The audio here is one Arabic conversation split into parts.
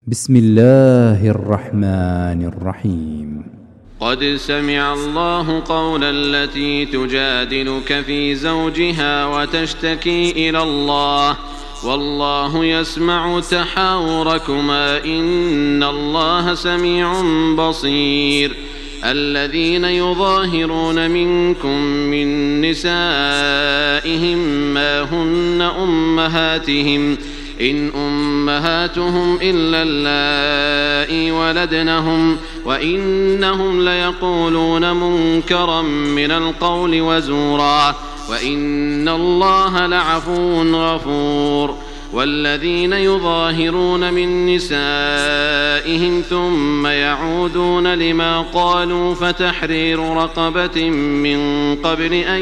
بسم الله الرحمن الرحيم. قد سمع الله قول التي تجادلك في زوجها وتشتكي إلى الله والله يسمع تحاوركما إن الله سميع بصير. الذين يظاهرون منكم من نسائهم ما هن أمهاتهم إن أمهاتهم إلا اللائي ولدنهم وإنهم ليقولون منكرا من القول وزورا وإن الله لعفو غفور. والذين يظاهرون من نسائهم ثم يعودون لما قالوا فتحرير رقبة من قبل أن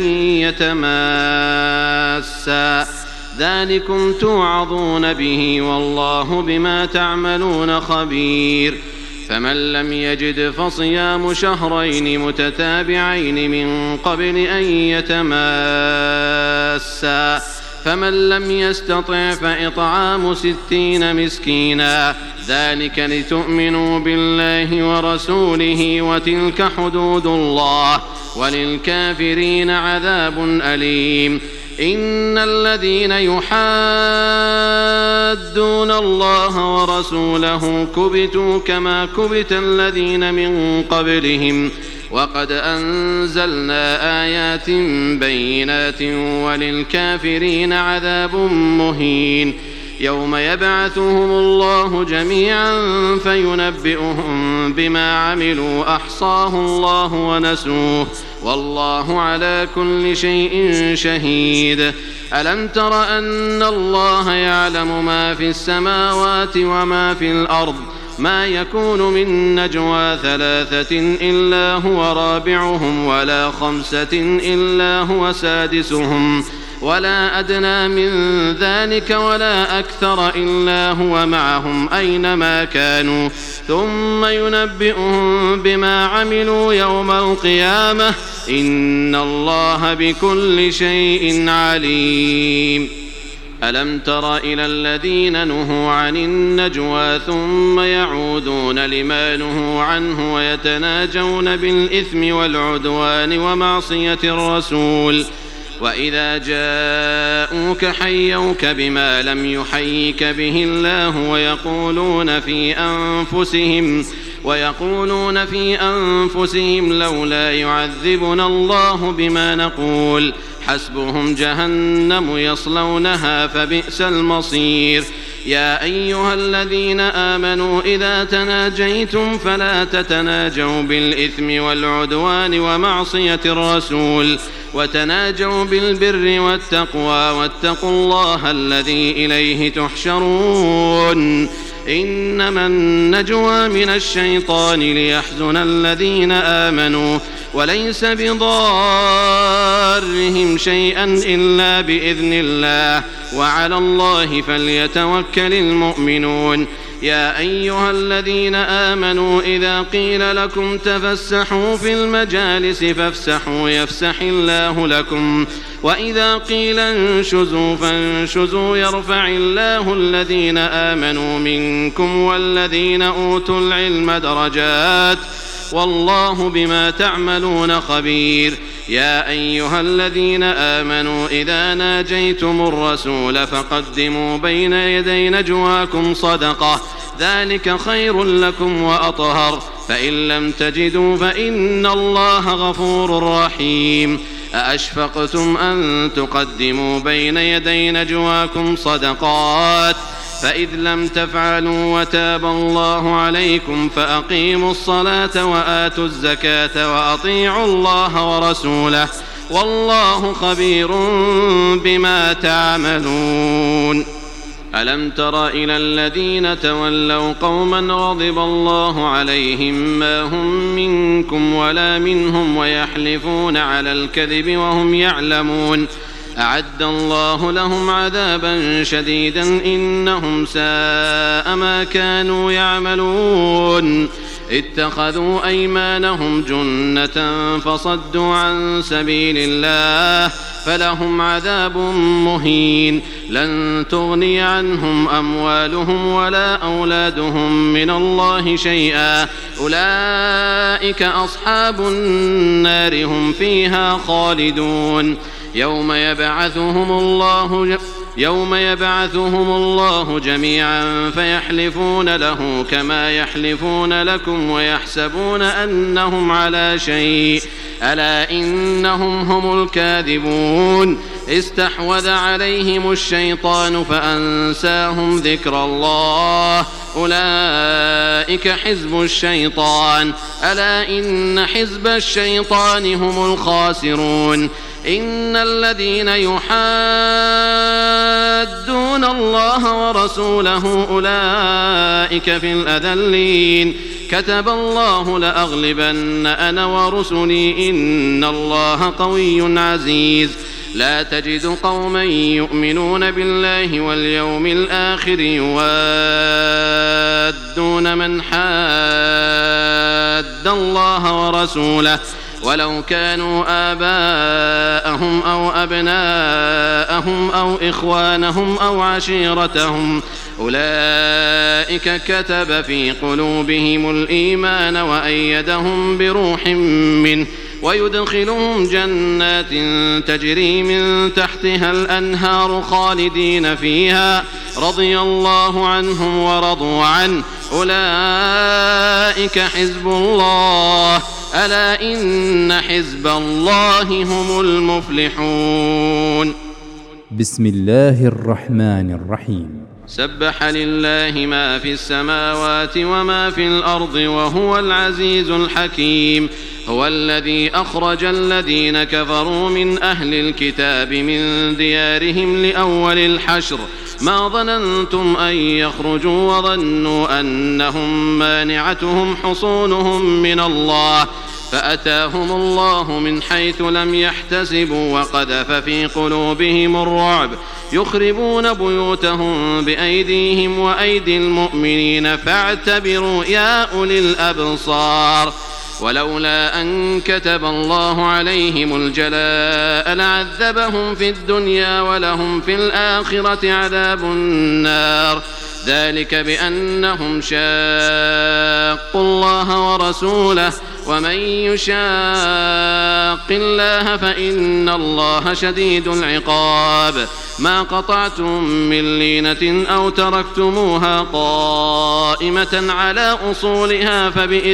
يتماسا ذلكم توعظون به والله بما تعملون خبير. فمن لم يجد فصيام شهرين متتابعين من قبل أن يتماسا فمن لم يستطع فإطعام 60 مسكينا ذلك لتؤمنوا بالله ورسوله وتلك حدود الله وللكافرين عذاب أليم. إن الذين يحادون الله ورسوله كبتوا كما كبت الذين من قبلهم وقد أنزلنا آيات بينات وللكافرين عذاب مهين. يوم يبعثهم الله جميعا فينبئهم بما عملوا أحصاه الله ونسوه والله على كل شيء شهيد. ألم تر أن الله يعلم ما في السماوات وما في الأرض ما يكون من نجوى 3 إلا هو رابعهم ولا 5 إلا هو سادسهم ولا أدنى من ذلك ولا أكثر إلا هو معهم أينما كانوا ثم ينبئهم بما عملوا يوم القيامة إن الله بكل شيء عليم. ألم تر إلى الذين نهوا عن النجوى ثم يعودون لما نهوا عنه ويتناجون بالإثم والعدوان ومعصية الرسول وإذا جاءوك حيوك بما لم يحيك به الله ويقولون في أنفسهم لولا يعذبنا الله بما نقول حسبهم جهنم يصلونها فبئس المصير. يا أيها الذين آمنوا إذا تناجيتم فلا تتناجوا بالإثم والعدوان ومعصية الرسول وتناجوا بالبر والتقوى واتقوا الله الذي إليه تحشرون. إنما النجوى من الشيطان ليحزن الذين آمنوا وليس بضارهم شيئا إلا بإذن الله وعلى الله فليتوكل المؤمنون. يا أيها الذين آمنوا إذا قيل لكم تفسحوا في المجالس فافسحوا يفسح الله لكم وإذا قيل انشزوا فانشزوا يرفع الله الذين آمنوا منكم والذين أوتوا العلم درجات والله بما تعملون خبير. يا أيها الذين آمنوا إذا ناجيتم الرسول فقدموا بين يدي نجواكم صدقة ذلك خير لكم وأطهر فإن لم تجدوا فإن الله غفور رحيم. أأشفقتم أن تقدموا بين يدي نجواكم صدقات فإذ لم تفعلوا وتاب الله عليكم فأقيموا الصلاة وآتوا الزكاة وأطيعوا الله ورسوله والله خبير بما تعملون. ألم تر إلى الذين تولوا قوما غضب الله عليهم ما هم منكم ولا منهم ويحلفون على الكذب وهم يعلمون أعد الله لهم عذابا شديدا إنهم ساء ما كانوا يعملون. اتخذوا أيمانهم جنة فصدوا عن سبيل الله فلهم عذاب مهين لن تغني عنهم أموالهم ولا أولادهم من الله شيئا أولئك أصحاب النار هم فيها خالدون يوم يبعثهم الله جميعا فيحلفون له كما يحلفون لكم ويحسبون أنهم على شيء ألا إنهم هم الكاذبون استحوذ عليهم الشيطان فأنساهم ذكر الله أولئك حزب الشيطان ألا إن حزب الشيطان هم الخاسرون إن الذين يحادون الله ورسوله أولئك في الأذلين كتب الله لأغلبن أنا ورسلي إن الله قوي عزيز لا تجد قوما يؤمنون بالله واليوم الآخر يوادون من حاد الله ورسوله ولو كانوا آباءهم أو أبناءهم أو إخوانهم أو عشيرتهم أولئك كتب في قلوبهم الإيمان وأيدهم بروح منه ويدخلهم جنات تجري من تحتها الأنهار خالدين فيها رضي الله عنهم ورضوا عنه أولئك حزب الله ألا إن حزب الله هم المفلحون بسم الله الرحمن الرحيم سبح لله ما في السماوات وما في الأرض وهو العزيز الحكيم هو الذي أخرج الذين كفروا من أهل الكتاب من ديارهم لأول الحشر ما ظننتم أن يخرجوا وظنوا أنهم مانعتهم حصونهم من الله فأتاهم الله من حيث لم يحتسبوا وقذف في قلوبهم الرعب يخربون بيوتهم بأيديهم وأيدي المؤمنين فاعتبروا يا أولي الأبصار ولولا أن كتب الله عليهم الجلاء لعذبهم في الدنيا ولهم في الآخرة عذاب النار ذلك بأنهم شاقوا الله ورسوله ومن يشاق الله فإن الله شديد العقاب ما قطعتم من لينة أو تركتموها قائمة على أصولها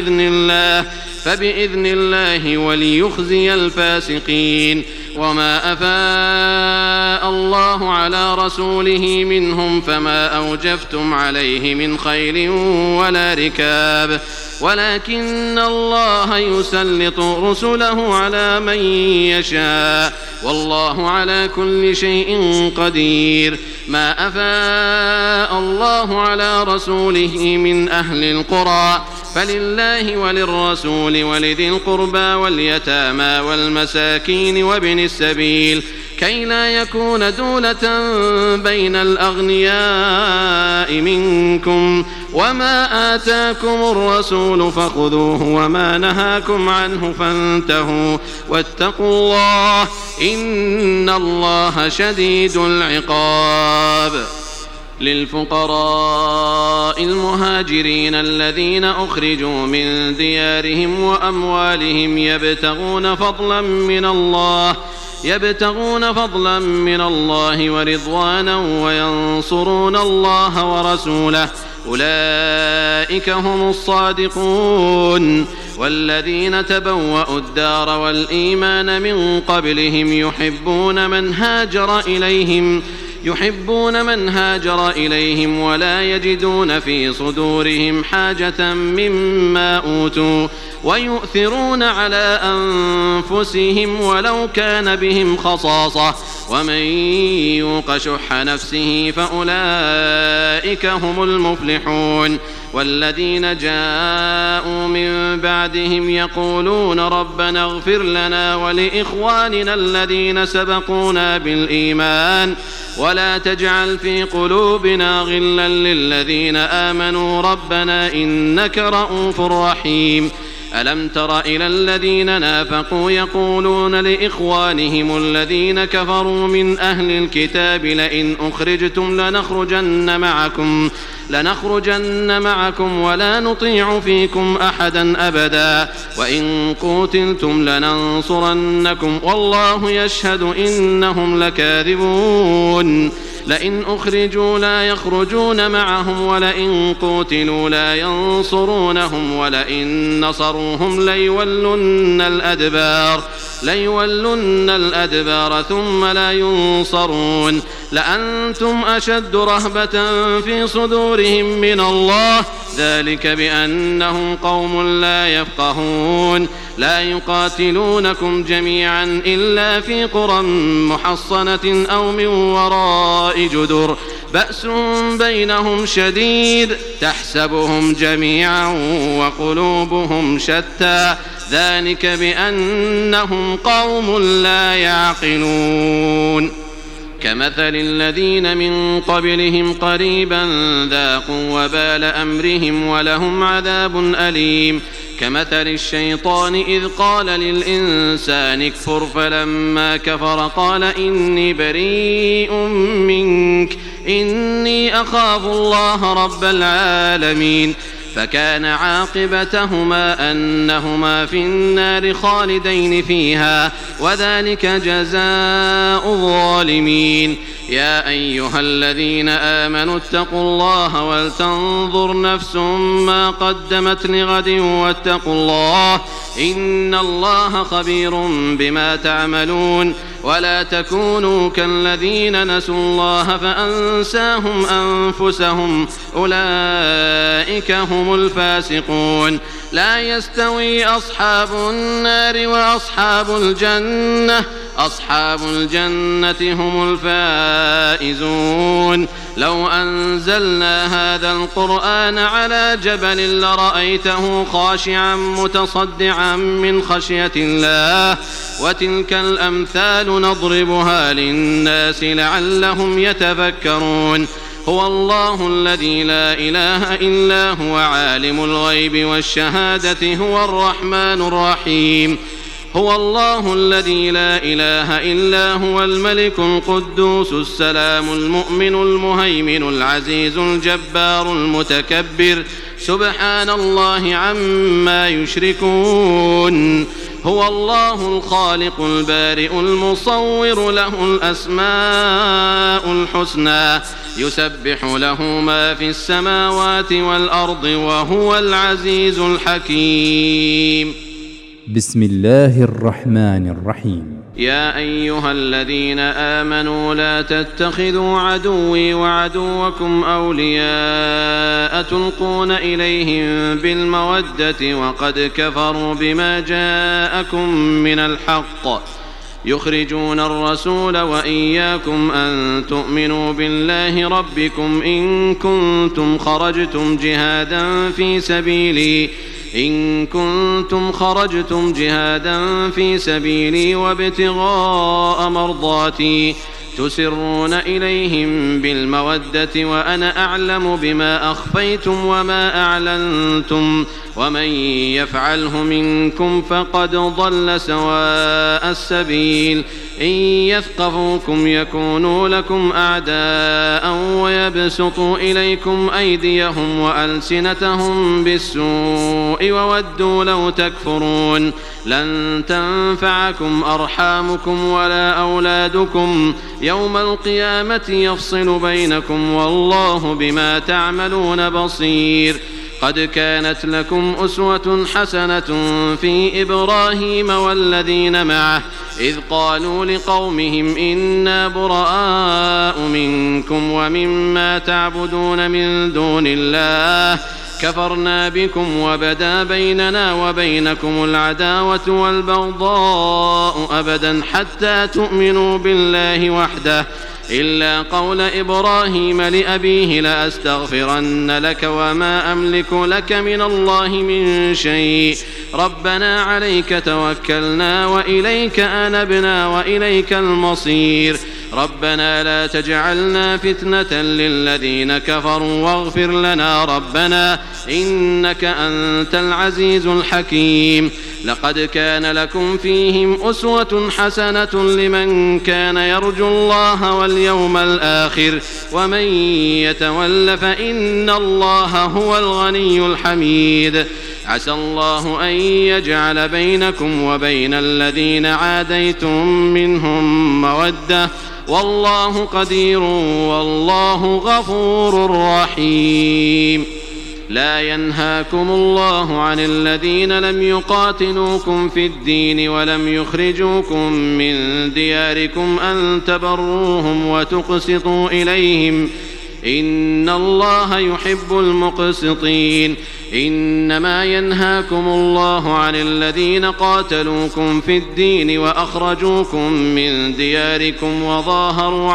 فبإذن الله وليخزي الفاسقين وما أفاء الله على رسوله منهم فما أوجفتم عليه من خيل ولا ركاب ولكن الله يسلط رسله على من يشاء والله على كل شيء قدير ما أفاء الله على رسوله من أهل القرى فلله وللرسول ولذي القربى واليتامى والمساكين وابن السبيل كي لا يكون دولة بين الأغنياء منكم وما آتاكم الرسول فخذوه وما نهاكم عنه فانتهوا واتقوا الله إن الله شديد العقاب للفقراء المهاجرين الذين أخرجوا من ديارهم وأموالهم يبتغون فضلا من الله ورضوانا وينصرون الله ورسوله أولئك هم الصادقون والذين تبوأوا الدار والإيمان من قبلهم يحبون من هاجر إليهم ولا يجدون في صدورهم حاجة مما أوتوا ويؤثرون على أنفسهم ولو كان بهم خصاصة ومن يوق شح نفسه فأولئك هم المفلحون والذين جاءوا من بعدهم يقولون ربنا اغفر لنا ولإخواننا الذين سبقونا بالإيمان ولا تجعل في قلوبنا غلا للذين آمنوا ربنا إنك رؤوف رحيم ألم تر إلى الذين نافقوا يقولون لإخوانهم الذين كفروا من أهل الكتاب لئن أخرجتم لنخرجن معكم ولا نطيع فيكم أحدا أبدا وإن قوتلتم لننصرنكم والله يشهد إنهم لكاذبون لئن أخرجوا لا يخرجون معهم ولئن قوتلوا لا ينصرونهم ولئن نصروهم ليولن الأدبار ثم لا ينصرون لأنتم أشد رهبة في صدورهم من الله ذلك بأنهم قوم لا يفقهون لا يقاتلونكم جميعا إلا في قرى محصنة أو من وراء جدر بأس بينهم شديد تحسبهم جميعا وقلوبهم شتى ذلك بأنهم قوم لا يعقلون كمثل الذين من قبلهم قريبا ذاقوا وبال أمرهم ولهم عذاب أليم كمثل الشيطان إذ قال للإنسان اكفر فلما كفر قال إني بريء منك إني أخاف الله رب العالمين فكان عاقبتهما أنهما في النار خالدين فيها وذلك جزاء الظالمين يا أيها الذين آمنوا اتقوا الله ولتنظر نفس ما قدمت لغد واتقوا الله إن الله خبير بما تعملون ولا تكونوا كالذين نسوا الله فأنساهم أنفسهم أولئك هم الفاسقون لا يستوي أصحاب النار وأصحاب الجنة أصحاب الجنة هم الفائزون لو أنزلنا هذا القرآن على جبل لرأيته خاشعا متصدعا من خشية الله وتلك الأمثال نضربها للناس لعلهم يتفكرون هو الله الذي لا إله إلا هو عالم الغيب والشهادة هو الرحمن الرحيم هو الله الذي لا إله إلا هو الملك القدوس السلام المؤمن المهيمن العزيز الجبار المتكبر سبحان الله عما يشركون هو الله الخالق البارئ المصور له الأسماء الحسنى يسبح له ما في السماوات والأرض وهو العزيز الحكيم بسم الله الرحمن الرحيم يا أيها الذين آمنوا لا تتخذوا عدوي وعدوكم أولياء تلقون إليهم بالمودة وقد كفروا بما جاءكم من الحق يخرجون الرسول وإياكم أن تؤمنوا بالله ربكم إن كنتم خرجتم جهادا في سبيلي وابتغاء مرضاتي تسرون إليهم بالمودة وأنا أعلم بما أخفيتم وما أعلنتم ومن يفعله منكم فقد ضل سواء السبيل إن يثقفوكم يكونوا لكم أعداء ويبسطوا إليكم أيديهم وألسنتهم بالسوء وودوا لو تكفرون لن تنفعكم أرحامكم ولا أولادكم يوم القيامة يفصل بينكم والله بما تعملون بصير قد كانت لكم أسوة حسنة في إبراهيم والذين معه إذ قالوا لقومهم إنا براء منكم ومما تعبدون من دون الله كفرنا بكم وبدا بيننا وبينكم العداوة والبغضاء أبدا حتى تؤمنوا بالله وحده إلا قول إبراهيم لأبيه لأستغفرن لك وما أملك لك من الله من شيء ربنا عليك توكلنا وإليك أنبنا وإليك المصير ربنا لا تجعلنا فتنة للذين كفروا واغفر لنا ربنا إنك أنت العزيز الحكيم لقد كان لكم فيهم أسوة حسنة لمن كان يرجو الله واليوم الآخر ومن يتول فإن الله هو الغني الحميد عسى الله أن يجعل بينكم وبين الذين عاديتم منهم مودة والله قدير والله غفور رحيم لا ينهاكم الله عن الذين لم يقاتلوكم في الدين ولم يخرجوكم من دياركم أن تبروهم وتقسطوا إليهم إن الله يحب المقسطين إنما ينهاكم الله عن الذين قاتلوكم في الدين وأخرجوكم من دياركم وظاهروا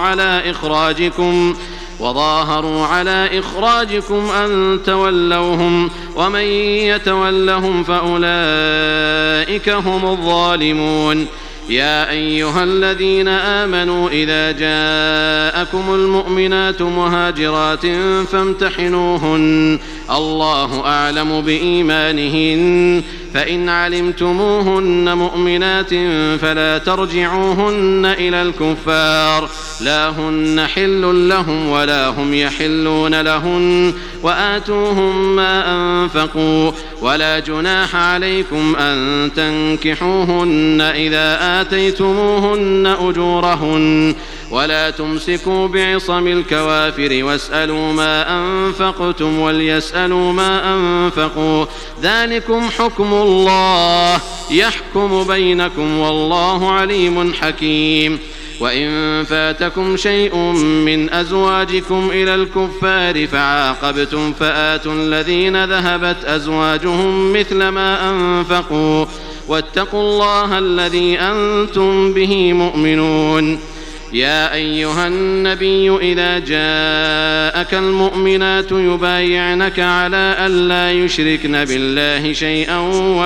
على إخراجكم أن تولوهم ومن يتولهم فأولئك هم الظالمون يا أيها الذين آمنوا إذا جاءكم المؤمنات مهاجرات فامتحنوهن الله أعلم بإيمانهن فإن علمتموهن مؤمنات فلا ترجعوهن إلى الكفار لا هن حل لهم ولا هم يحلون لهن وآتوهم ما أنفقوا ولا جناح عليكم أن تنكحوهن إذا آتيتموهن أجورهن ولا تمسكوا بعصم الكوافر واسألوا ما أنفقتم وليسألوا ما أنفقوا ذلكم حكم الله يحكم بينكم والله عليم حكيم وإن فاتكم شيء من أزواجكم إلى الكفار فعاقبتم فآتوا الذين ذهبت أزواجهم مثل ما أنفقوا واتقوا الله الذي أنتم به مؤمنون يا أيها النبي إذا جاءك المؤمنات يبايعنك على ألا يشركن بالله شيئا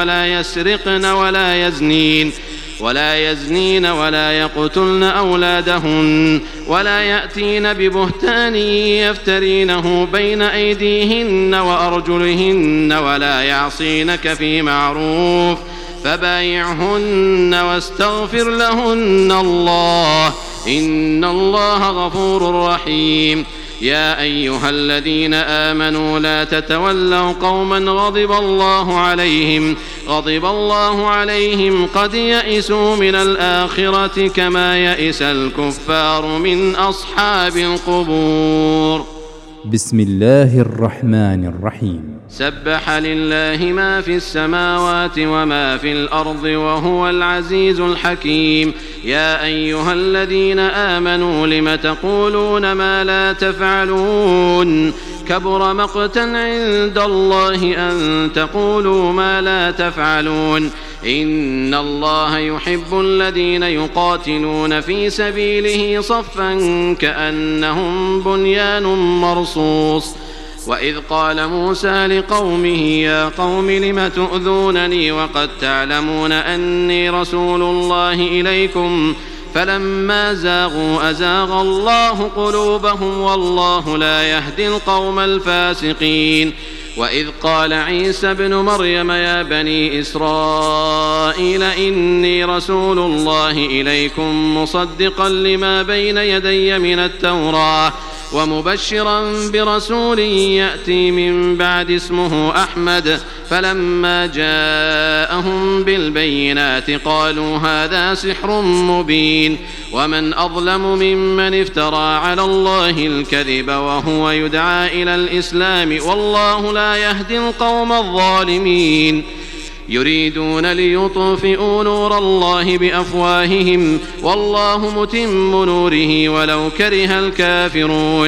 ولا يزنين ولا يقتلن أولادهن ولا يأتين ببهتان يفترينه بين أيديهن وأرجلهن ولا يعصينك في معروف فبايعهن واستغفر لهن الله إن الله غفور رحيم يا أيها الذين آمنوا لا تتولوا قوما غضب الله عليهم قد يئسوا من الآخرة كما يئس الكفار من أصحاب القبور بسم الله الرحمن الرحيم سبح لله ما في السماوات وما في الأرض وهو العزيز الحكيم يا أيها الذين آمنوا لم تقولون ما لا تفعلون كبر مقتا عند الله أن تقولوا ما لا تفعلون إن الله يحب الذين يقاتلون في سبيله صفا كأنهم بنيان مرصوص وإذ قال موسى لقومه يا قوم لم تؤذونني وقد تعلمون أني رسول الله إليكم فلما زاغوا أزاغ الله قلوبهم والله لا يهدي القوم الفاسقين وإذ قال عيسى ابن مريم يا بني إسرائيل إني رسول الله إليكم مصدقا لما بين يدي من التوراة ومبشرا برسول يأتي من بعد اسمه أحمد فلما جاءهم بالبينات قالوا هذا سحر مبين ومن أظلم ممن افترى على الله الكذب وهو يدعى إلى الإسلام والله لا يهدي القوم الظالمين يريدون ليطفئوا نور الله بأفواههم والله متم نوره ولو كره الكافرون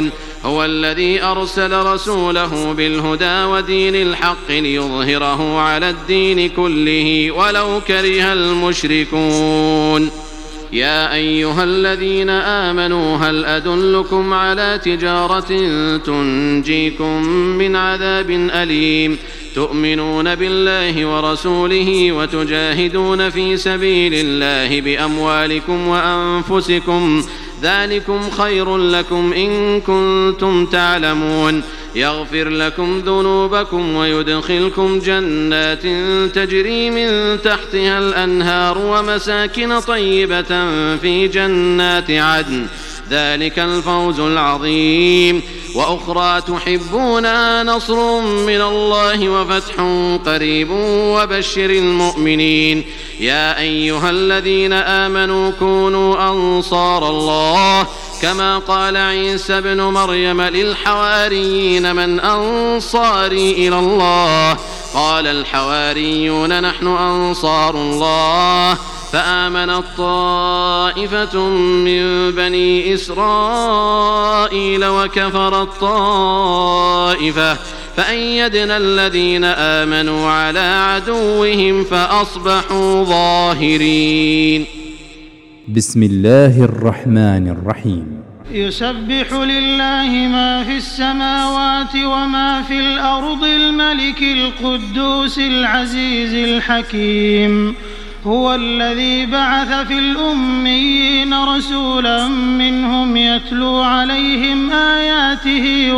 هو الذي أرسل رسوله بالهدى ودين الحق ليظهره على الدين كله ولو كره المشركون يا أيها الذين آمنوا هل أدلكم على تجارة تنجيكم من عذاب أليم تؤمنون بالله ورسوله وتجاهدون في سبيل الله بأموالكم وأنفسكم ذلكم خير لكم إن كنتم تعلمون يغفر لكم ذنوبكم ويدخلكم جنات تجري من تحتها الأنهار ومساكن طيبة في جنات عدن ذلك الفوز العظيم وأخرى تحبونها نصر من الله وفتح قريب وبشر المؤمنين يا أيها الذين آمنوا كونوا أنصار الله كما قال عيسى ابن مريم للحواريين من أنصاري إلى الله قال الحواريون نحن أنصار الله فآمنت طائفة من بني إسرائيل وكفرت طائفة فأيدنا الذين آمنوا على عدوهم فأصبحوا ظاهرين. بسم الله الرحمن الرحيم. يسبح لله ما في السماوات وما في الأرض الملك القدوس العزيز الحكيم هو الذي بعث في الأميين رسولا منهم يتلو عليهم آياته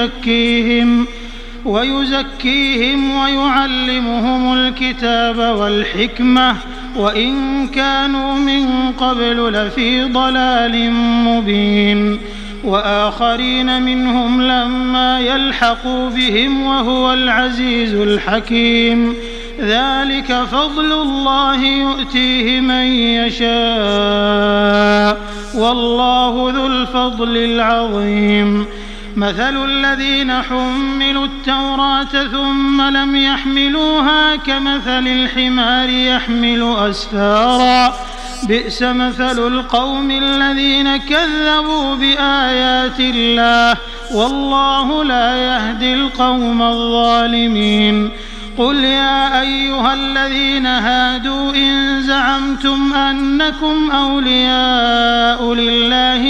ويزكيهم ويعلمهم الكتاب والحكمة وإن كانوا من قبل لفي ضلال مبين وآخرين منهم لما يلحقوا بهم وهو العزيز الحكيم ذلك فضل الله يؤتيه من يشاء والله ذو الفضل العظيم مثل الذين حملوا التوراة ثم لم يحملوها كمثل الحمار يحمل أسفارا بئس مثل القوم الذين كذبوا بآيات الله والله لا يهدي القوم الظالمين قل يا أيها الذين هادوا إن زعمتم أنكم أولياء لله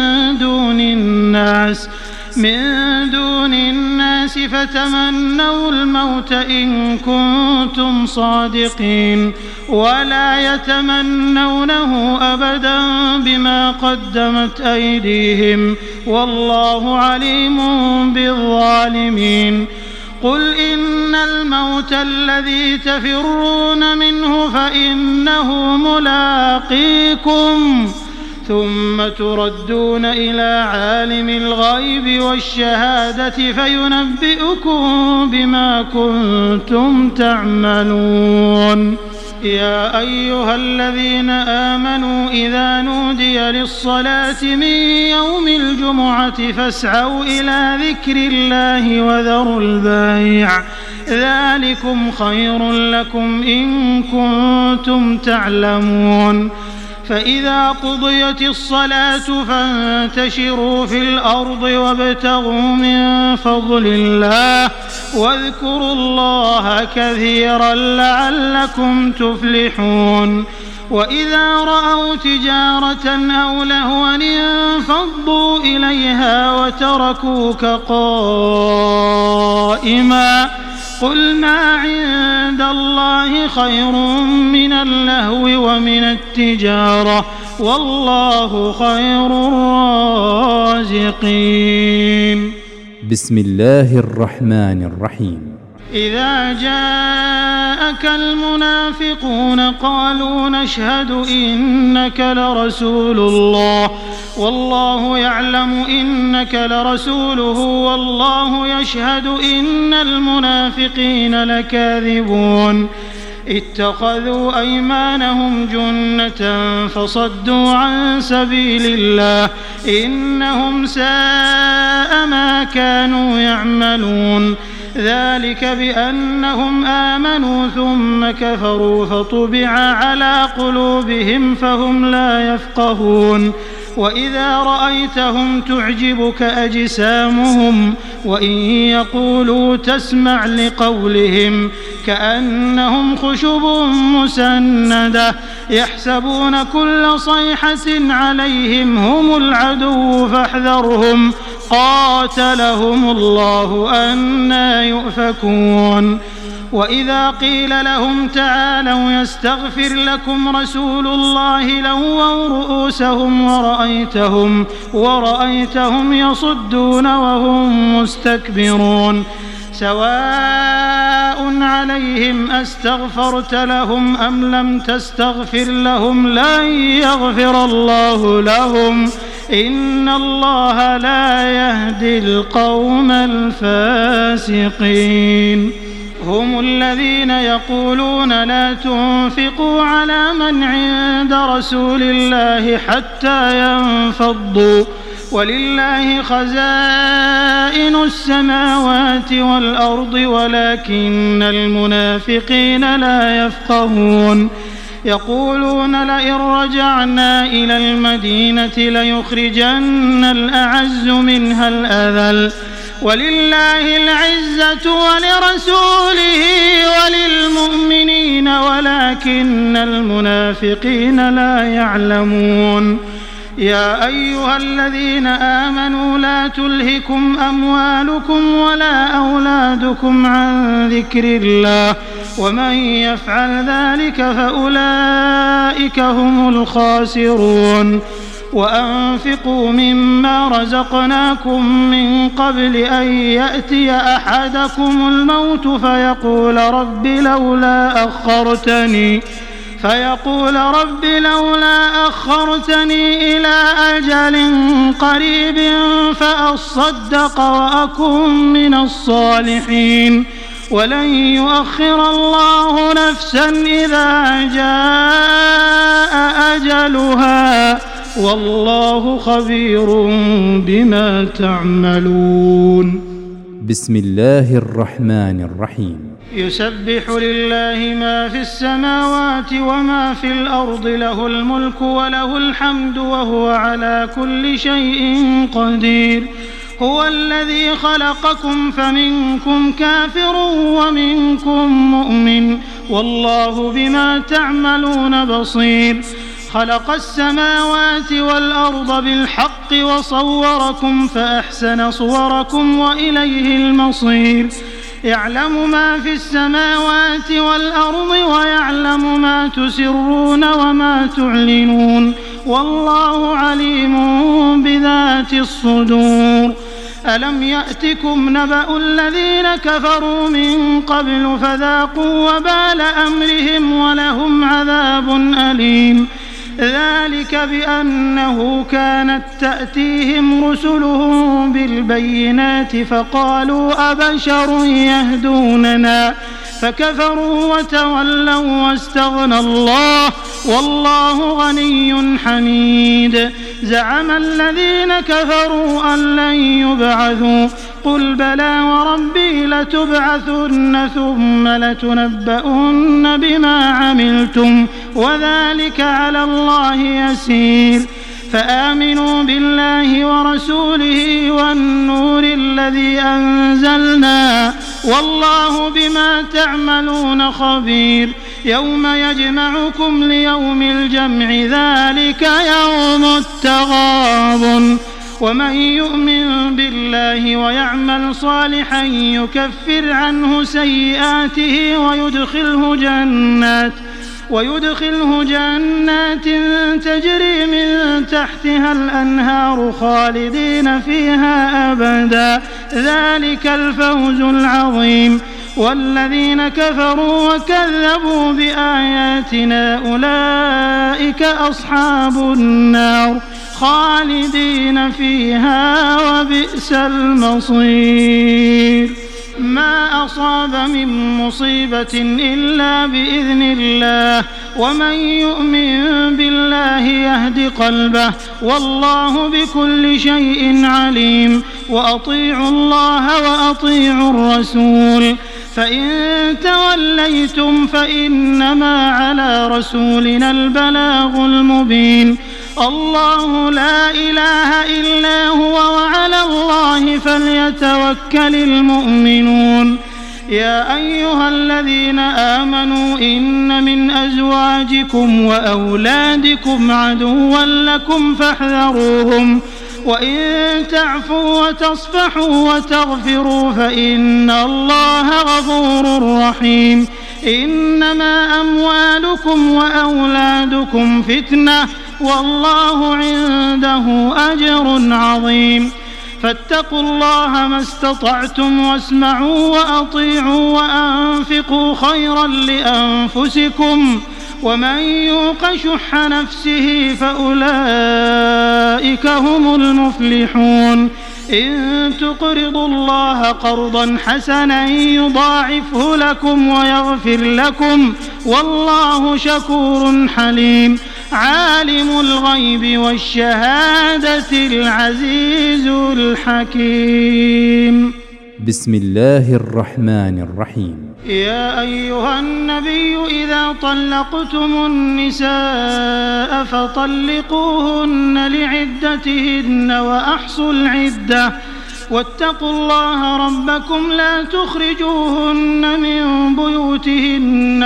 من دون الناس فتمنوا الموت إن كنتم صادقين ولا يتمنونه أبدا بما قدمت أيديهم والله عليم بالظالمين قل إن الموت الذي تفرون منه فإنه ملاقيكم ثم تردون إلى عالم الغيب والشهادة فينبئكم بما كنتم تعملون يا أيها الذين آمنوا إذا نودي للصلاة من يوم الجمعة فاسعوا إلى ذكر الله وذروا البيع ذلكم خير لكم إن كنتم تعلمون فإذا قضيت الصلاة فانتشروا في الأرض وابتغوا من فضل الله واذكروا الله كثيرا لعلكم تفلحون وإذا رأوا تجارة أو لهوا انفضوا إليها وتركوك قائما قل ما عند الله خير من اللهو ومن التجارة والله خير الرازقين. بسم الله الرحمن الرحيم. إذا جاءك المنافقون قالوا نشهد إنك لرسول الله والله يعلم إنك لرسوله والله يشهد إن المنافقين لكاذبون اتخذوا أيمانهم جنة فصدوا عن سبيل الله إنهم ساء ما كانوا يعملون ذلك بأنهم آمنوا ثم كفروا فطبع على قلوبهم فهم لا يفقهون وإذا رأيتهم تعجبك أجسامهم وإن يقولوا تسمع لقولهم كأنهم خشب مسندة يحسبون كل صيحة عليهم هم العدو فاحذرهم قاتلهم الله أنى يؤفكون وإذا قيل لهم تعالوا يستغفر لكم رسول الله لووا رؤوسهم ورأيتهم يصدون وهم مستكبرون سواء عليهم أستغفرت لهم أم لم تستغفر لهم لن يغفر الله لهم إن الله لا يهدي القوم الفاسقين هم الذين يقولون لا تنفقوا على من عند رسول الله حتى ينفضوا ولله خزائن السماوات والأرض ولكن المنافقين لا يفقهون يقولون لئن رجعنا إلى المدينة ليخرجن الأعز منها الأذل ولله العزة ولرسوله وللمؤمنين ولكن المنافقين لا يعلمون يا أيها الذين آمنوا لا تلهكم أموالكم ولا أولادكم عن ذكر الله ومن يفعل ذلك فأولئك هم الخاسرون وأنفقوا مما رزقناكم من قبل أن يأتي أحدكم الموت فيقول رب لولا أخرتني إلى أجل قريب فأصدق وأكن من الصالحين ولن يؤخر الله نفسا إذا جاء أجلها والله خبير بما تعملون بسم الله الرحمن الرحيم يسبح لله ما في السماوات وما في الأرض له الملك وله الحمد وهو على كل شيء قدير هو الذي خلقكم فمنكم كافر ومنكم مؤمن والله بما تعملون بصير خلق السماوات والأرض بالحق وصوركم فأحسن صوركم وإليه المصير يعلم ما في السماوات والأرض ويعلم ما تسرون وما تعلنون والله عليم بذات الصدور ألم يأتكم نبأ الذين كفروا من قبل فذاقوا وبال أمرهم ولهم عذاب أليم ذلك بأنه كانت تأتيهم رسلهم بالبينات فقالوا أبشر يهدوننا فكفروا وتولوا واستغنى الله والله غني حميد زعم الذين كفروا أن لن يبعثوا قل بلى وربي لتبعثن ثم لتنبؤن بما عملتم وذلك على الله يسير فآمنوا بالله ورسوله والنور الذي أنزلنا والله بما تعملون خبير يوم يجمعكم ليوم الجمع ذلك يوم التغابن ومن يؤمن بالله ويعمل صالحا يكفر عنه سيئاته ويدخله جنات تجري من تحتها الأنهار خالدين فيها أبدا ذلك الفوز العظيم والذين كفروا وكذبوا بآياتنا أولئك أصحاب النار خالدين فيها وبئس المصير ما أصاب من مصيبة إلا بإذن الله ومن يؤمن بالله يهد قلبه والله بكل شيء عليم وأطيعوا الله وأطيعوا الرسول فإن توليتم فإنما على رسولنا البلاغ المبين الله لا إله إلا هو وعلى الله فليتوكل المؤمنون يا أيها الذين آمنوا إن من أزواجكم وأولادكم عدوا لكم فاحذروهم وإن تعفوا وتصفحوا وتغفروا فإن الله غفور رحيم إنما أموالكم وأولادكم فتنة والله عنده أجر عظيم فاتقوا الله ما استطعتم واسمعوا وأطيعوا وأنفقوا خيرا لأنفسكم ومن يوق شح نفسه فأولئك هم المفلحون إن تقرضوا الله قرضا حسنا يضاعفه لكم ويغفر لكم والله شكور حليم عالم الغيب والشهادة العزيز الحكيم بسم الله الرحمن الرحيم يا أيها النبي إذا طلقتم النساء فطلقوهن لعدتهن وأحصوا العدة واتقوا الله ربكم لا تخرجوهن من بيوتهن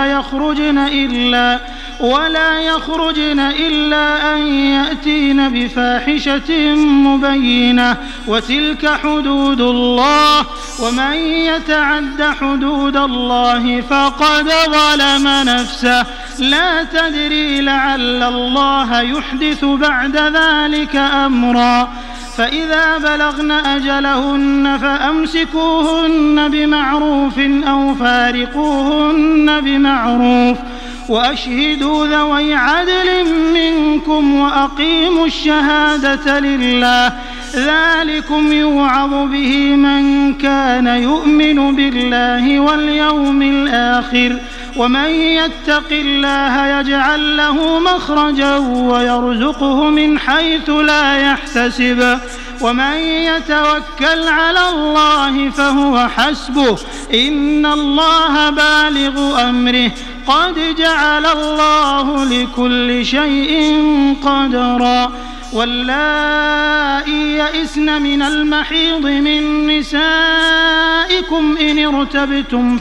ولا يخرجن إلا أن يأتين بفاحشة مبينة وتلك حدود الله ومن يتعد حدود الله فقد ظلم نفسه لا تدري لعل الله يحدث بعد ذلك أمرا فإذا بلغن أجلهن فأمسكوهن بمعروف أو فارقوهن بمعروف وأشهدوا ذوي عدل منكم وأقيموا الشهادة لله ذلكم يوعظ به من كان يؤمن بالله واليوم الآخر ومن يتق الله يجعل له مخرجا ويرزقه من حيث لا يحتسب ومن يتوكل على الله فهو حسبه إن الله بالغ أمره قد جعل الله لكل شيء قدرا واللائي يئسن من المحيض من نسائكم إن ارتبتم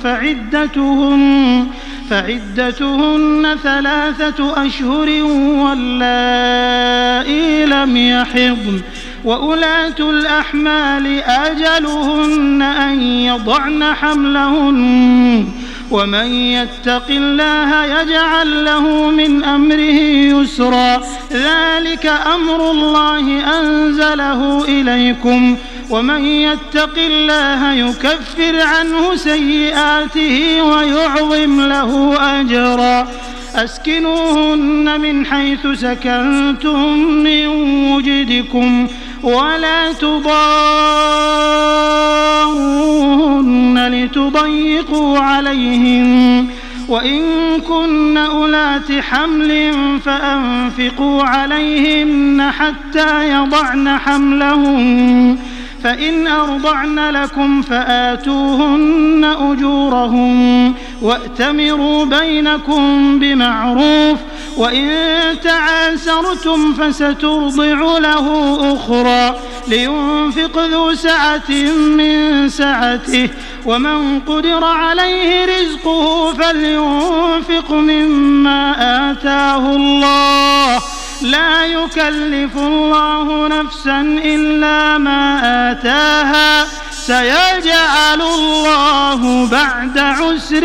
فعدتهن 3 أشهر واللائي لم يحضن وأولاة الأحمال أجلهن أن يضعن حملهن ومن يتق الله يجعل له من أمره يسرا ذلك أمر الله أنزله إليكم ومن يتق الله يكفر عنه سيئاته ويعظم له أجرا أسكنوهن من حيث سكنتم من وجدكم ولا تضاروهن لتضيقوا عليهن وإن كن أولات حمل فأنفقوا عليهن حتى يضعن حملهن فإن أرضعن لكم فآتوهن أجورهن وأتمروا بينكم بمعروف وإن تعاسرتم فسترضع له أخرى لينفق ذو سعة من سعته ومن قدر عليه رزقه فلينفق مما آتاه الله لا يكلف الله نفسا إلا ما آتاها سيجعل الله بعد عسر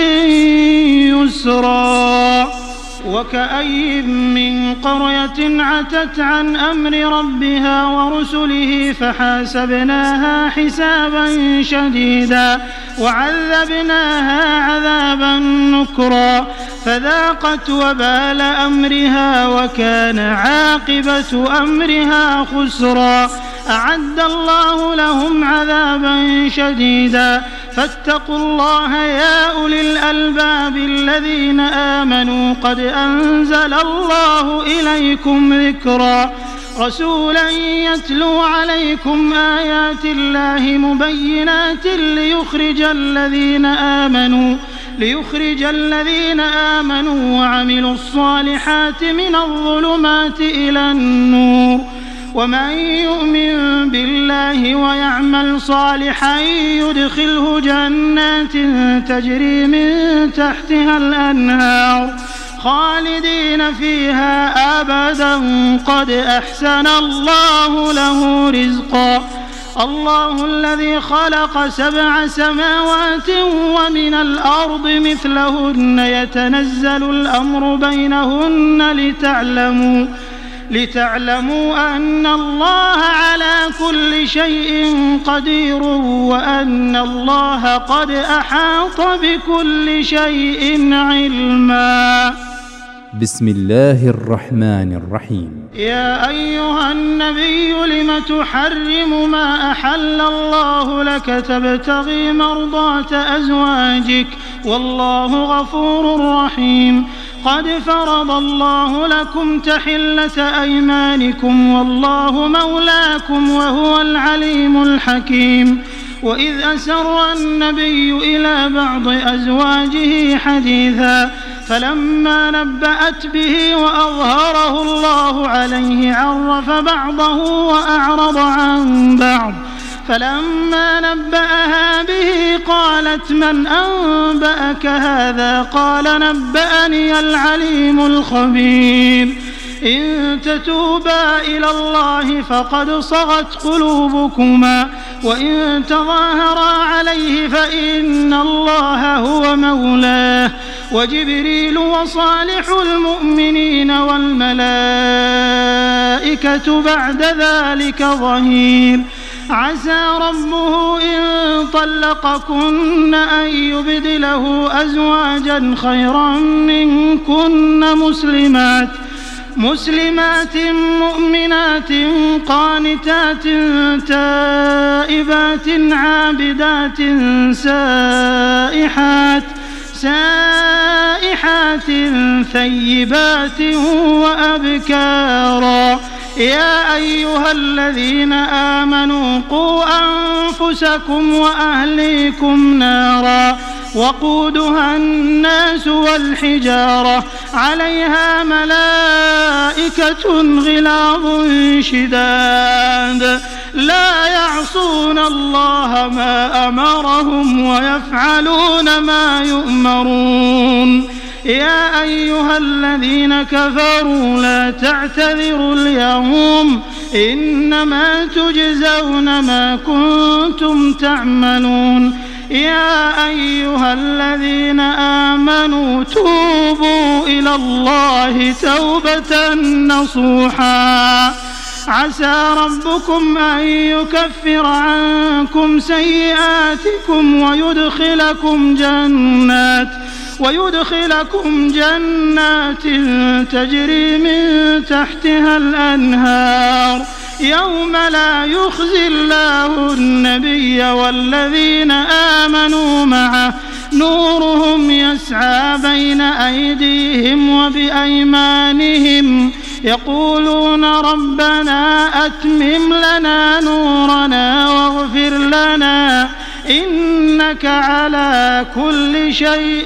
يسرا وكأي من قرية عتت عن أمر ربها ورسله فحاسبناها حسابا شديدا وعذبناها عذابا نكرا فذاقت وبال أمرها وكان عاقبة أمرها خسرا. أعد الله لهم عذابا شديدا فاتقوا الله يا أولي الألباب الذين آمنوا قد أنزل الله إليكم ذكرا رسولا يتلو عليكم آيات الله مبينات ليخرج الذين آمنوا وعملوا الصالحات من الظلمات إلى النور. ومن يؤمن بالله ويعمل صالحا يدخله جنات تجري من تحتها الأنهار خالدين فيها أبدا قد أحسن الله له رزقا. الله الذي خلق 7 سماوات ومن الأرض مثلهن يتنزل الأمر بينهن لتعلموا أن الله على كل شيء قدير وأن الله قد أحاط بكل شيء علما. بسم الله الرحمن الرحيم. يا أيها النبي لم تحرم ما أحل الله لك تبتغي مرضات أزواجك والله غفور رحيم. قد فرض الله لكم تحلة أيمانكم والله مولاكم وهو العليم الحكيم. وإذ أسر النبي إلى بعض أزواجه حديثا فلما نبأت به وأظهره الله عليه عرف بعضه وأعرض عن بعض. فلما نبأها به قالت من أنبأك هذا قال نبأني العليم الخبير. إن تتوبا إلى الله فقد صغت قلوبكما وإن تظاهرا عليه فإن الله هو مولاه وجبريل وصالح المؤمنين والملائكة بعد ذلك ظهير. عسى ربه إن طلقكن أن يبدله أزواجا خيرا منكن مسلمات مؤمنات قانتات تائبات عابدات سائحات ثيبات وأبكارا. يا أيها الذين آمنوا قوا أنفسكم وأهليكم نارا وقودها الناس والحجارة عليها ملائكة غلاظ شداد لا يعصون الله ما أمرهم ويفعلون ما يؤمرون. يا أيها الذين كفروا لا تعتذروا اليوم إنما تجزون ما كنتم تعملون. يا أيها الذين آمنوا توبوا إلى الله توبة نصوحا عسى ربكم أن يكفر عنكم سيئاتكم ويدخلكم جنات تجري من تحتها الأنهار يوم لا يخزي الله النبي والذين آمنوا معه نورهم يسعى بين أيديهم وبأيمانهم يقولون ربنا أتمم لنا نورنا واغفر لنا إنك على كل شيء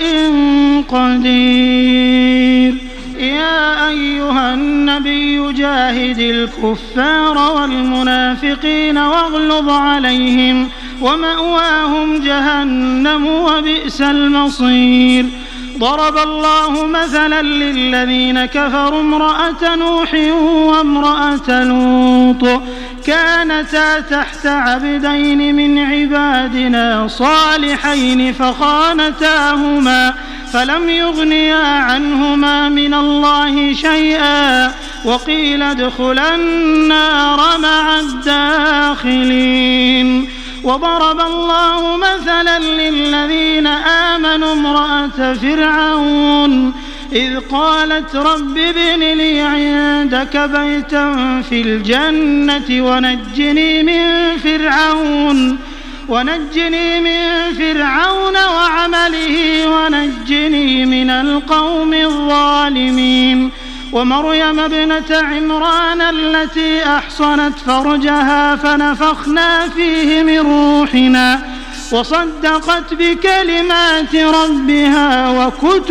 قدير. يا أيها النبي جاهد الكفار والمنافقين واغلظ عليهم ومأواهم جهنم وبئس المصير. ضرب الله مثلا للذين كفروا امرأة نوح وامرأة لوط كانتا تحت عبدين من عبادنا صالحين فخانتاهما فلم يغنيا عنهما من الله شيئا وقيل ادخلا النار مع الداخلين. وضرب الله مثلا للذين آمنوا امرأة فرعون إذ قالت رب ابن لي عندك بيتا في الجنة ونجني من فرعون وعمله ونجني من القوم الظالمين ومريم ابنة عمران التي أحصنت فرجها فنفخنا فيه من روحنا وصدقت بكلمات ربها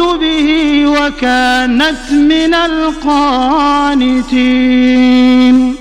وكتبه وكانت من القانتين.